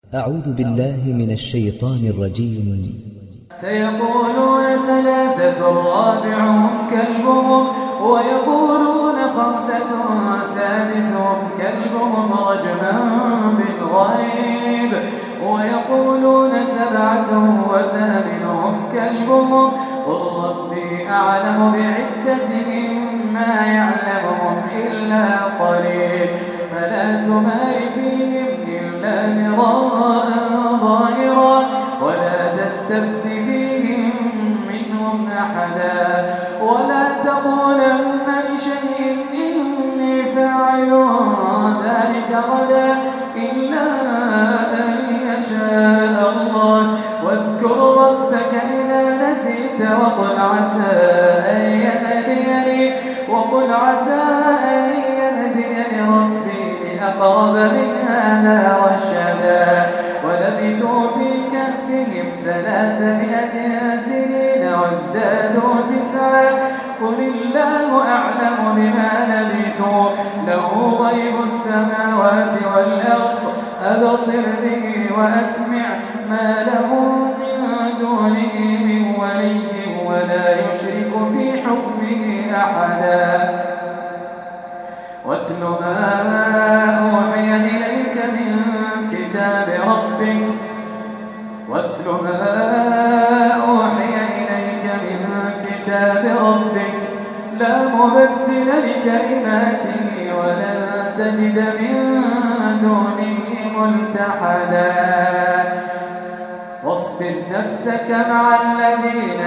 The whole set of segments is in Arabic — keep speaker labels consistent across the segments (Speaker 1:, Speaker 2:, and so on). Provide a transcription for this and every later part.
Speaker 1: أعوذ بالله من الشيطان الرجيم.
Speaker 2: سيقولون ثلاثة رابعهم كلبهم ويقولون خمسة سادسهم كلبهم رجما بالغيب ويقولون سبعة وثامنهم كلبهم قل ربي أعلم بعدتهم ما يعلمهم إلا قليل فلا تمار فيهم إلا مراء ظاهرا ولا تستفت فيهم منهم أحدا ولا تقولن لشيء إني فاعل ذلك غدا إلا أن يشاء الله واذكر ربك إذا نسيت وقل عسى أن يهديني ربي لأقرب من هذا رشدا ولبثوا في كهفهم 300 سنين وازدادوا 9 قل الله أعلم بما لبثوا له غيب السماوات والأرض أبصر به وأسمع ما لهم من دونه من ولي ولا يشرك في حكمه أحدا واتل ما أوحي إليك من كتاب ربك لا مبدل لكلماته ولن تجد من دونه ملتحدا واصبر نفسك مع الذين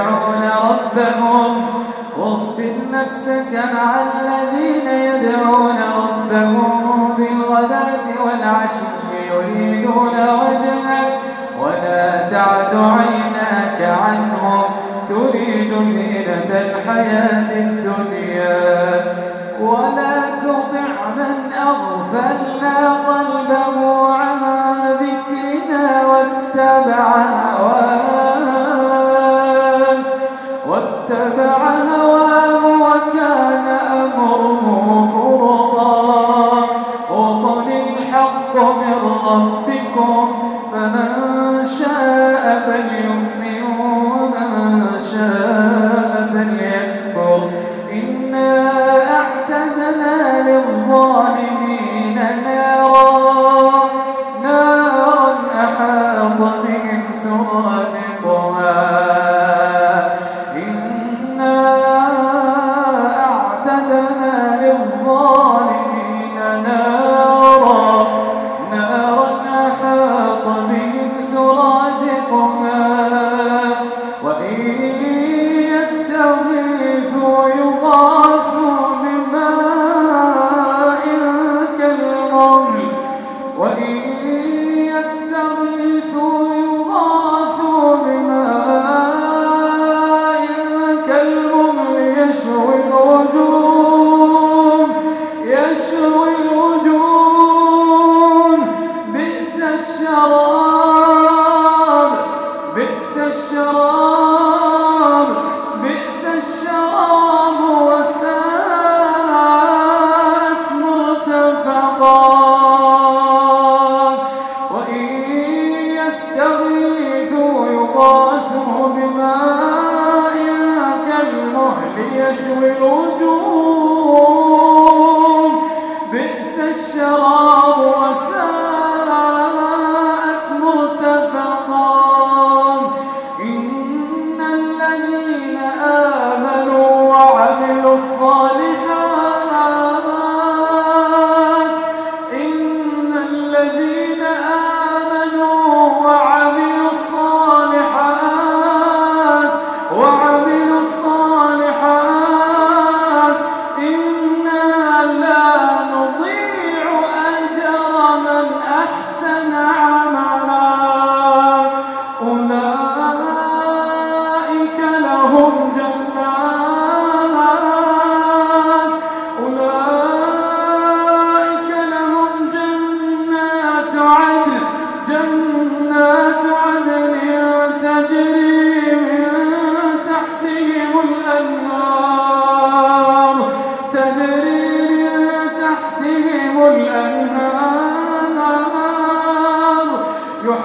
Speaker 2: يدعون ربهم بالغداة والعشي يريدون وجهه ولا تعد عيناك عنهم تريد زينة الحياة الدنيا ولا تطع من أغفلنا قلبه عن ذكرنا واتبع هواه وكان أمره فرطا وقل الحق من ربكم فمن شاء فليؤمن ومن شاء فليكفر إنا أعتدنا للظالمين نارا أحاط بهم سرادقها يشوي الوجوه بئس الشراب وساءت مرتفقا وإن يستغيثوا يغاثوا بماء كالمهل يشوي الوجوه بئس الشراب وساءت مرتفقا إن الذين آمنوا وعملوا الصالحات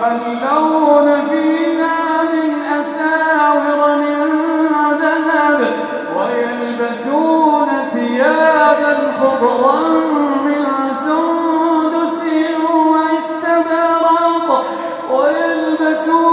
Speaker 2: يحلون فيها من أساور من ذهب ويلبسون ثيابا خضرا من سندس واستبرق ويلبسون